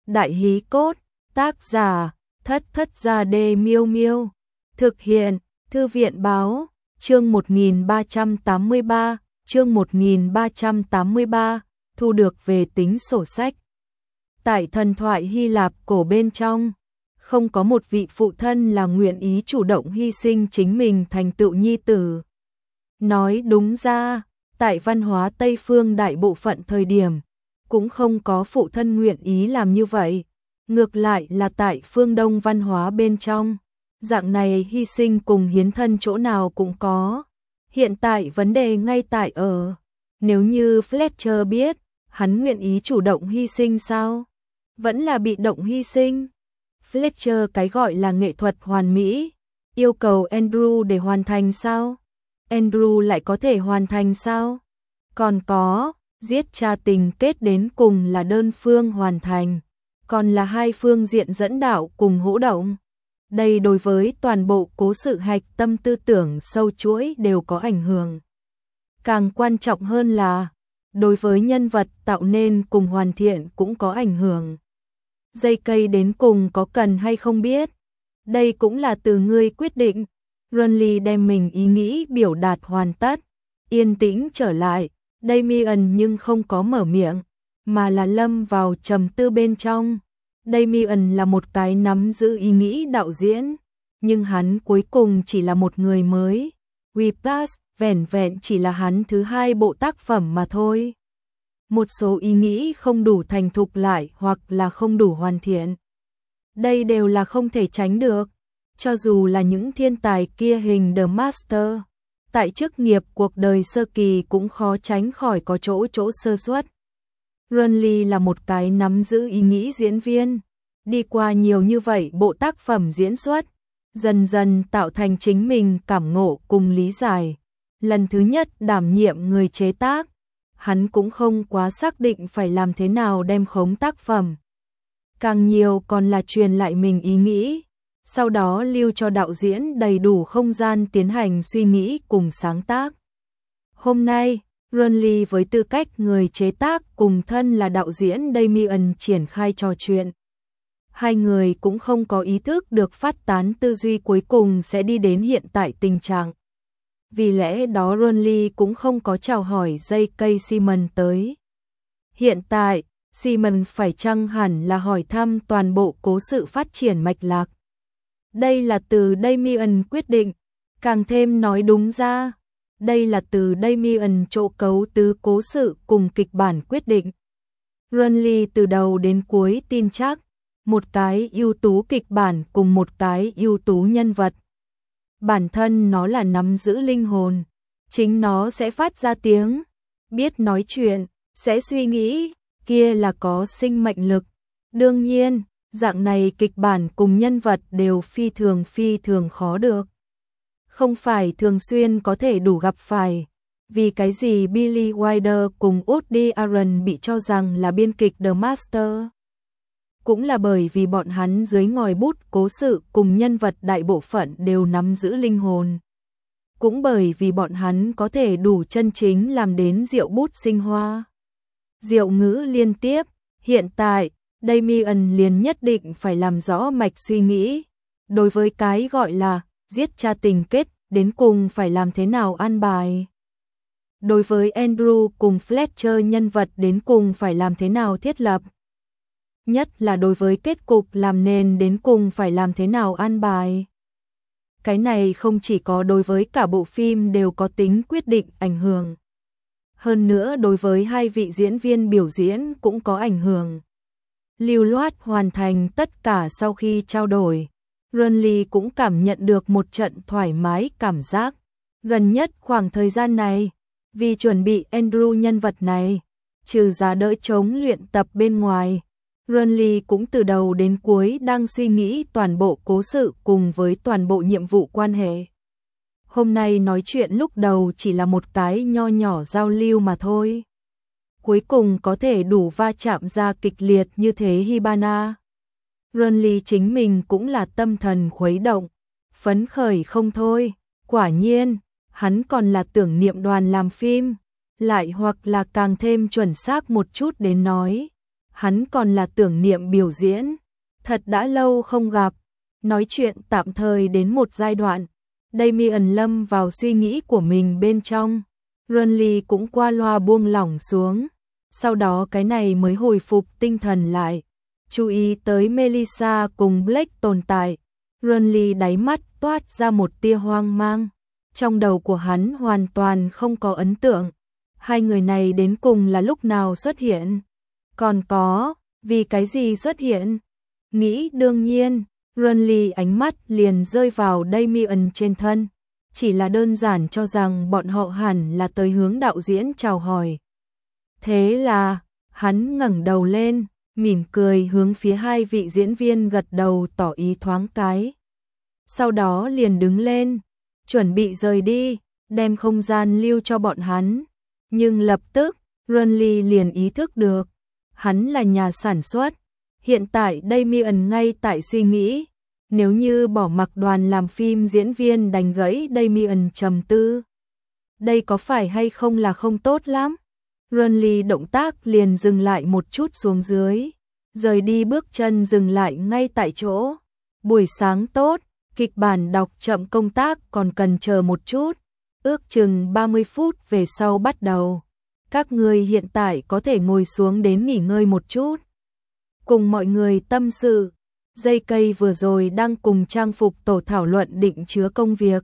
Đại hí cốt, tác giả, Thất Thất Gia Đê Miêu Miêu. Thực hiện, Thư viện báo, chương 1383, chương 1383, thu được về tính sổ sách. Tại thần thoại Hy Lạp cổ bên trong, không có một vị phụ thân là nguyện ý chủ động hy sinh chính mình thành tựu nhi tử. Nói đúng ra, tại văn hóa Tây phương đại bộ phận thời điểm, cũng không có phụ thân nguyện ý làm như vậy. Ngược lại là tại phương Đông văn hóa bên trong, dạng này hy sinh cùng hiến thân chỗ nào cũng có. Hiện tại vấn đề ngay tại ở, nếu như Fletcher biết, hắn nguyện ý chủ động hy sinh sao? Vẫn là bị động hy sinh? Fletcher cái gọi là nghệ thuật hoàn mỹ, yêu cầu Andrew để hoàn thành sao? Andrew lại có thể hoàn thành sao? Còn có, giết cha tình kết đến cùng là đơn phương hoàn thành, còn là hai phương diện dẫn đạo cùng hỗ động. Đây đối với toàn bộ cố sự hạch tâm tư tưởng sâu chuỗi đều có ảnh hưởng. Càng quan trọng hơn là, đối với nhân vật tạo nên cùng hoàn thiện cũng có ảnh hưởng. Dây cây đến cùng có cần hay không biết, đây cũng là từ ngươi quyết định. Ronly đem mình ý nghĩ biểu đạt hoàn tất, yên tĩnh trở lại. Damien nhưng không có mở miệng, mà là lâm vào trầm tư bên trong. Damien là một cái nắm giữ ý nghĩ đạo diễn, nhưng hắn cuối cùng chỉ là một người mới. Whiplash vẻn vẹn chỉ là hắn thứ hai bộ tác phẩm mà thôi. Một số ý nghĩ không đủ thành thục lại hoặc là không đủ hoàn thiện. Đây đều là không thể tránh được, cho dù là những thiên tài kia hình The Master. Tại chức nghiệp cuộc đời sơ kỳ cũng khó tránh khỏi có chỗ sơ suất. Ronly là một cái nắm giữ ý nghĩ diễn viên, đi qua nhiều như vậy bộ tác phẩm diễn xuất, dần dần tạo thành chính mình cảm ngộ cùng lý giải. Lần thứ nhất đảm nhiệm người chế tác, hắn cũng không quá xác định phải làm thế nào đem khống tác phẩm. Càng nhiều còn là truyền lại mình ý nghĩ, sau đó lưu cho đạo diễn đầy đủ không gian tiến hành suy nghĩ cùng sáng tác. Hôm nay, Ronly với tư cách người chế tác cùng thân là đạo diễn Damien triển khai trò chuyện. Hai người cũng không có ý thức được phát tán tư duy cuối cùng sẽ đi đến hiện tại tình trạng. Vì lẽ đó Ronly cũng không có chào hỏi dây cây Simon tới. Hiện tại, Simon phải chăng hẳn là hỏi thăm toàn bộ cố sự phát triển mạch lạc. Đây là từ Damien quyết định, càng thêm nói đúng ra, đây là từ Damien chỗ cấu tứ cố sự cùng kịch bản quyết định. Ronly từ đầu đến cuối tin chắc, một cái ưu tú kịch bản cùng một cái ưu tú nhân vật. Bản thân nó là nắm giữ linh hồn, chính nó sẽ phát ra tiếng, biết nói chuyện, sẽ suy nghĩ, kia là có sinh mệnh lực. Đương nhiên, dạng này kịch bản cùng nhân vật đều phi thường khó được. Không phải thường xuyên có thể đủ gặp phải. Vì cái gì Billy Wilder cùng Woody Allen bị cho rằng là biên kịch The Master? Cũng là bởi vì bọn hắn dưới ngòi bút cố sự cùng nhân vật đại bộ phận đều nắm giữ linh hồn. Cũng bởi vì bọn hắn có thể đủ chân chính làm đến diệu bút sinh hoa. Diệu ngữ liên tiếp, hiện tại, Damien liền nhất định phải làm rõ mạch suy nghĩ. Đối với cái gọi là giết cha tình kết, đến cùng phải làm thế nào an bài. Đối với Andrew cùng Fletcher nhân vật đến cùng phải làm thế nào thiết lập. Nhất là đối với kết cục làm nền đến cùng phải làm thế nào an bài. Cái này không chỉ có đối với cả bộ phim đều có tính quyết định ảnh hưởng. Hơn nữa đối với hai vị diễn viên biểu diễn cũng có ảnh hưởng. Lưu loát hoàn thành tất cả sau khi trao đổi, Ronly cũng cảm nhận được một trận thoải mái cảm giác. Gần nhất khoảng thời gian này, vì chuẩn bị Andrew nhân vật này, trừ ra đỡ chống luyện tập bên ngoài, Ronly cũng từ đầu đến cuối đang suy nghĩ toàn bộ cố sự cùng với toàn bộ nhiệm vụ quan hệ. Hôm nay nói chuyện lúc đầu chỉ là một cái nho nhỏ giao lưu mà thôi. Cuối cùng có thể đủ va chạm ra kịch liệt như thế Hibana. Ronly chính mình cũng là tâm thần khuấy động, phấn khởi không thôi. Quả nhiên, hắn còn là tưởng niệm đoàn làm phim, lại hoặc là càng thêm chuẩn xác một chút đến nói. hắn còn là tưởng niệm biểu diễn. Thật đã lâu không gặp, nói chuyện tạm thời đến một giai đoạn. Damien lâm vào suy nghĩ của mình bên trong. Renly cũng qua loa buông lỏng xuống. Sau đó cái này mới hồi phục tinh thần lại. Chú ý tới Melissa cùng Blake tồn tại. Renly đáy mắt toát ra một tia hoang mang. Trong đầu của hắn hoàn toàn không có ấn tượng. Hai người này đến cùng là lúc nào xuất hiện? Còn có, vì cái gì xuất hiện? Nghĩ đương nhiên, Renly ánh mắt liền rơi vào Damien trên thân. Chỉ là đơn giản cho rằng bọn họ hẳn là tới hướng đạo diễn chào hỏi. Thế là, hắn ngẩng đầu lên, mỉm cười hướng phía hai vị diễn viên gật đầu tỏ ý thoáng cái. Sau đó liền đứng lên, chuẩn bị rời đi, đem không gian lưu cho bọn hắn. Nhưng lập tức, Renly liền ý thức được, hắn là nhà sản xuất. Hiện tại Damien ngay tại suy nghĩ, nếu như bỏ mặc đoàn làm phim diễn viên đành gãy Damien trầm tư. Đây có phải hay không là không tốt lắm? Renly động tác liền dừng lại một chút xuống dưới, rời đi bước chân dừng lại ngay tại chỗ. Buổi sáng tốt, kịch bản đọc chậm công tác còn cần chờ một chút, ước chừng 30 phút về sau bắt đầu. Các người hiện tại có thể ngồi xuống đến nghỉ ngơi một chút. Cùng mọi người tâm sự, dây cây vừa rồi đang cùng trang phục tổ thảo luận định chứa công việc.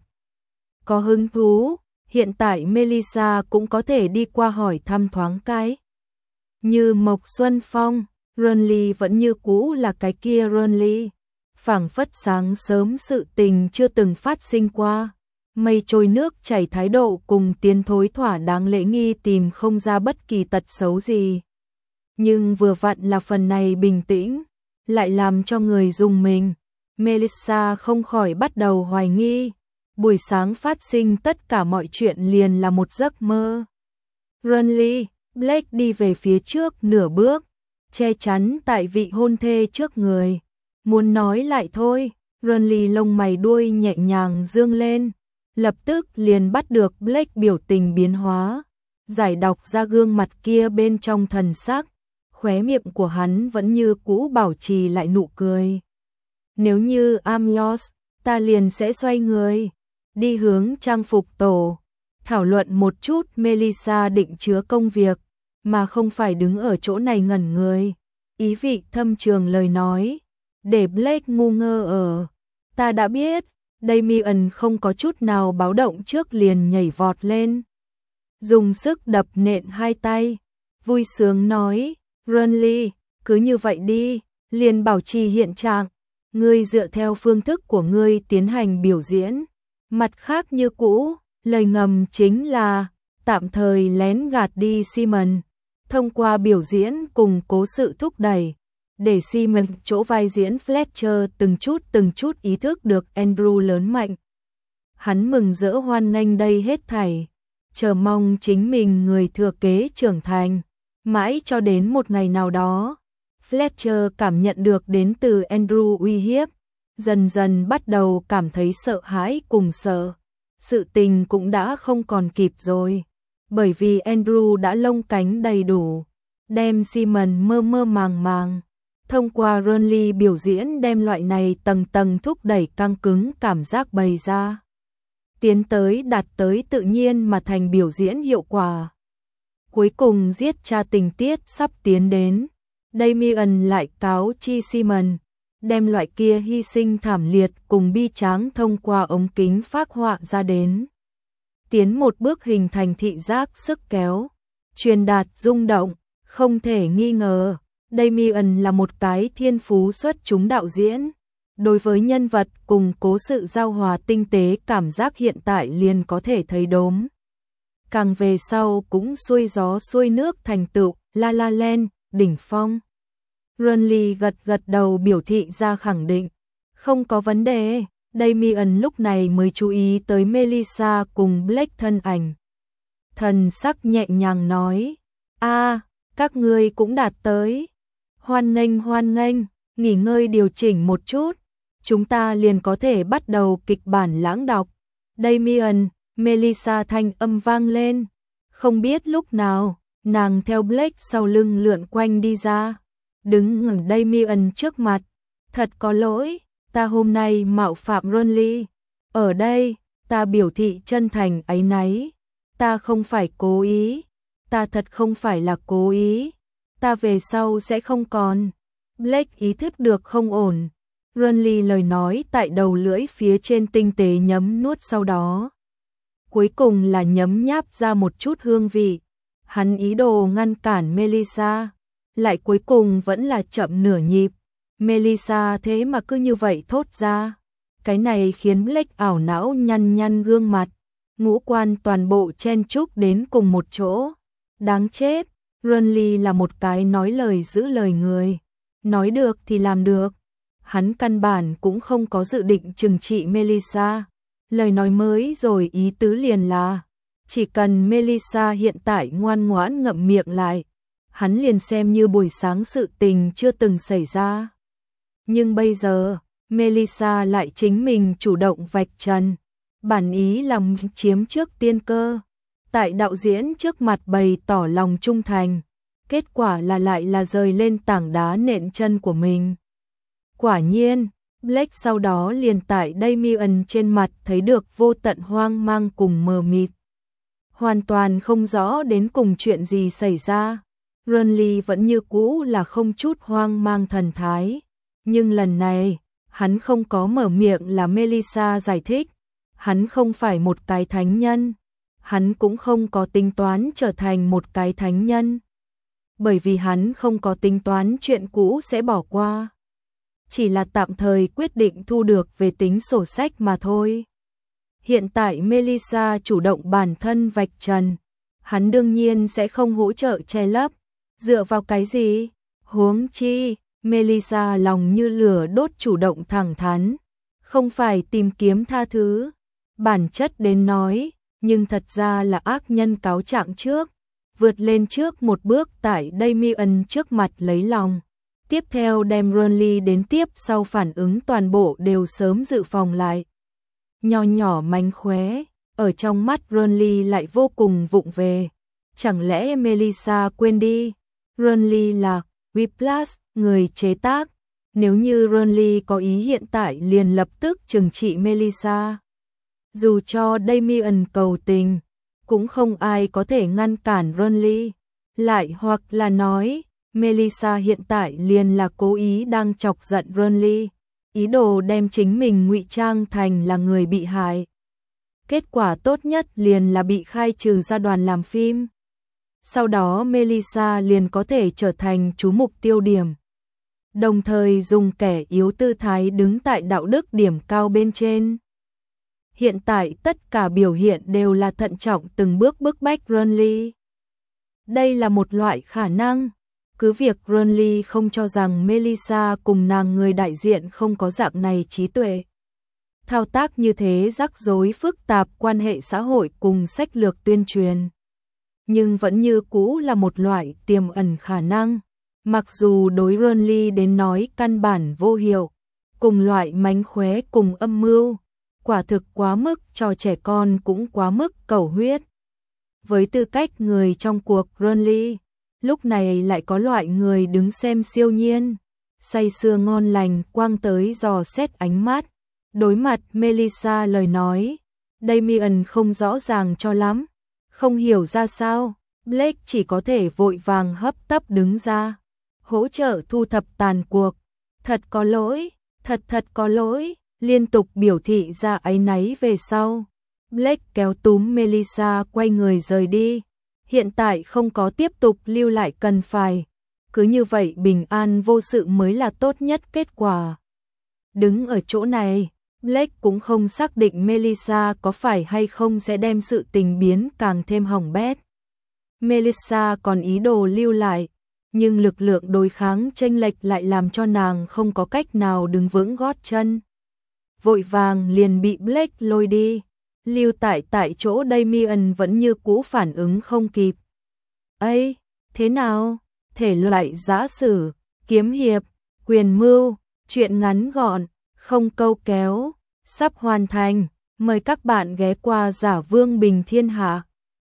Có hứng thú, hiện tại Melissa cũng có thể đi qua hỏi thăm thoáng cái. Như Mộc Xuân Phong, Renly vẫn như cũ là cái kia Renly. Phảng phất sáng sớm sự tình chưa từng phát sinh qua. Mây trôi nước chảy thái độ cùng tiến thối thỏa đáng lễ nghi tìm không ra bất kỳ tật xấu gì. Nhưng vừa vặn là phần này bình tĩnh, lại làm cho người rùng mình. Melissa không khỏi bắt đầu hoài nghi. Buổi sáng phát sinh tất cả mọi chuyện liền là một giấc mơ. Renly, Blake đi về phía trước nửa bước, che chắn tại vị hôn thê trước người. Muốn nói lại thôi, Renly lông mày đuôi nhẹ nhàng dương lên, lập tức liền bắt được Blake biểu tình biến hóa, giải đọc ra gương mặt kia bên trong thần sắc, khóe miệng của hắn vẫn như cũ bảo trì lại nụ cười. Nếu như I'm yours, ta liền sẽ xoay người, đi hướng trang phục tổ, thảo luận một chút Melissa định chứa công việc, mà không phải đứng ở chỗ này ngẩn người. Ý vị thâm trường lời nói, để Blake ngu ngơ ở. Ta đã biết, Damien không có chút nào báo động trước liền nhảy vọt lên. Dùng sức đập nện hai tay, vui sướng nói, Renly, cứ như vậy đi, liền bảo trì hiện trạng. Ngươi dựa theo phương thức của ngươi tiến hành biểu diễn. Mặt khác như cũ, lời ngầm chính là tạm thời lén gạt đi Simon, thông qua biểu diễn cùng cố sự thúc đẩy, để Simon chỗ vai diễn Fletcher từng chút ý thức được Andrew lớn mạnh. Hắn mừng rỡ hoan nghênh đây hết thảy, chờ mong chính mình người thừa kế trưởng thành, mãi cho đến một ngày nào đó. Fletcher cảm nhận được đến từ Andrew uy hiếp, dần dần bắt đầu cảm thấy sợ hãi cùng sợ. Sự tình cũng đã không còn kịp rồi, bởi vì Andrew đã lông cánh đầy đủ, đem Simon mơ mơ màng màng. Thông qua Renly biểu diễn đem loại này tầng tầng thúc đẩy căng cứng cảm giác bày ra. Tiến tới đạt tới tự nhiên mà thành biểu diễn hiệu quả. Cuối cùng giết cha tình tiết sắp tiến đến. Damien lại cáo chi Simon, đem loại kia hy sinh thảm liệt cùng bi tráng thông qua ống kính phác họa ra đến. Tiến một bước hình thành thị giác sức kéo, truyền đạt rung động, không thể nghi ngờ. Damien là một cái thiên phú xuất chúng đạo diễn. Đối với nhân vật cùng cố sự giao hòa tinh tế cảm giác hiện tại liền có thể thấy đốm. Càng về sau cũng xuôi gió xuôi nước thành tựu, La La Land, đỉnh phong. Renly gật đầu biểu thị ra khẳng định. Không có vấn đề, Damien lúc này mới chú ý tới Melissa cùng Blake thân ảnh. Thần sắc nhẹ nhàng nói, các ngươi cũng đạt tới. Hoan nghênh, nghỉ ngơi điều chỉnh một chút, chúng ta liền có thể bắt đầu kịch bản lãng đọc. Damien, Melissa thanh âm vang lên, không biết lúc nào, nàng theo Blake sau lưng lượn quanh đi ra. đứng ở Damien trước mặt. Thật có lỗi, ta hôm nay mạo phạm Ronly. Ở đây, ta biểu thị chân thành áy náy. Ta không phải cố ý. Ta thật không phải là cố ý. Ta về sau sẽ không còn. Blake ý thức được không ổn. Ronly lời nói tại đầu lưỡi phía trên tinh tế nhấm nuốt sau đó. Cuối cùng là nhấm nháp ra một chút hương vị. Hắn ý đồ ngăn cản Melissa. Lại cuối cùng vẫn là chậm nửa nhịp. Melissa thế mà cứ như vậy thốt ra. Cái này khiến Blake ảo não nhăn nhăn gương mặt. Ngũ quan toàn bộ chen chúc đến cùng một chỗ. Đáng chết, Ronly là một cái nói lời giữ lời người. Nói được thì làm được. Hắn căn bản cũng không có dự định trừng trị Melissa. Lời nói mới rồi ý tứ liền là chỉ cần Melissa hiện tại ngoan ngoãn ngậm miệng lại, hắn liền xem như buổi sáng sự tình chưa từng xảy ra. Nhưng bây giờ, Melissa lại chính mình chủ động vạch trần. Bản ý làm chiếm trước tiên cơ. Tại đạo diễn trước mặt bày tỏ lòng trung thành. Kết quả là lại là rời lên tảng đá nện chân của mình. Quả nhiên, Blake sau đó liền tại Damien trên mặt thấy được vô tận hoang mang cùng mờ mịt. Hoàn toàn không rõ đến cùng chuyện gì xảy ra. Ronly vẫn như cũ là không chút hoang mang thần thái. Nhưng lần này, hắn không có mở miệng là Melissa giải thích. Hắn không phải một cái thánh nhân. Hắn cũng không có tính toán trở thành một cái thánh nhân. Bởi vì hắn không có tính toán chuyện cũ sẽ bỏ qua. Chỉ là tạm thời quyết định thu được về tính sổ sách mà thôi. Hiện tại Melissa chủ động bản thân vạch trần. Hắn đương nhiên sẽ không hỗ trợ che lấp. Dựa vào cái gì? Huống chi, Melissa lòng như lửa đốt chủ động thẳng thắn. Không phải tìm kiếm tha thứ. Bản chất đến nói, nhưng thật ra là ác nhân cáo trạng trước. Vượt lên trước một bước tại Damien trước mặt lấy lòng. Tiếp theo đem Ronly đến tiếp sau phản ứng toàn bộ đều sớm dự phòng lại. Nho nhỏ mánh khóe, ở trong mắt Ronly lại vô cùng vụng về. Chẳng lẽ Melissa quên đi? Ronly là Whiplash, người chế tác. Nếu như Ronly có ý hiện tại liền lập tức trừng trị Melissa. Dù cho Damien cầu tình, cũng không ai có thể ngăn cản Ronly. Lại hoặc là nói, Melissa hiện tại liền là cố ý đang chọc giận Ronly, ý đồ đem chính mình ngụy trang thành là người bị hại. Kết quả tốt nhất liền là bị khai trừ ra đoàn làm phim. Sau đó Melissa liền có thể trở thành chú mục tiêu điểm. Đồng thời dùng kẻ yếu tư thái đứng tại đạo đức điểm cao bên trên. Hiện tại tất cả biểu hiện đều là thận trọng từng bước bức bách Ronly. Đây là một loại khả năng. Cứ việc Ronly không cho rằng Melissa cùng nàng người đại diện không có dạng này trí tuệ. Thao tác như thế rắc rối phức tạp quan hệ xã hội cùng sách lược tuyên truyền. Nhưng vẫn như cũ là một loại tiềm ẩn khả năng. Mặc dù đối Ronly đến nói căn bản vô hiệu. Cùng loại mánh khóe cùng âm mưu. Quả thực quá mức cho trẻ con cũng quá mức cầu huyết. Với tư cách người trong cuộc Ronly, lúc này lại có loại người đứng xem siêu nhiên, say sưa ngon lành quang tới dò xét ánh mắt. Đối mặt Melissa lời nói, Damien không rõ ràng cho lắm, không hiểu ra sao, Blake chỉ có thể vội vàng hấp tấp đứng ra, hỗ trợ thu thập tàn cuộc. Thật có lỗi, thật có lỗi, liên tục biểu thị ra áy náy về sau. Blake kéo túm Melissa quay người rời đi. Hiện tại không có tiếp tục lưu lại cần phải. Cứ như vậy bình an vô sự mới là tốt nhất kết quả. Đứng ở chỗ này, Blake cũng không xác định Melissa có phải hay không sẽ đem sự tình biến càng thêm hỏng bét. Melissa còn ý đồ lưu lại, nhưng lực lượng đối kháng chênh lệch lại làm cho nàng không có cách nào đứng vững gót chân. Vội vàng liền bị Blake lôi đi. Lưu tại chỗ Damien vẫn như cũ phản ứng không kịp. Ây, thế nào? Thể loại giã sử, kiếm hiệp, quyền mưu, truyện ngắn gọn, không câu kéo, sắp hoàn thành. Mời các bạn ghé qua Giả Vương Bình Thiên Hạ.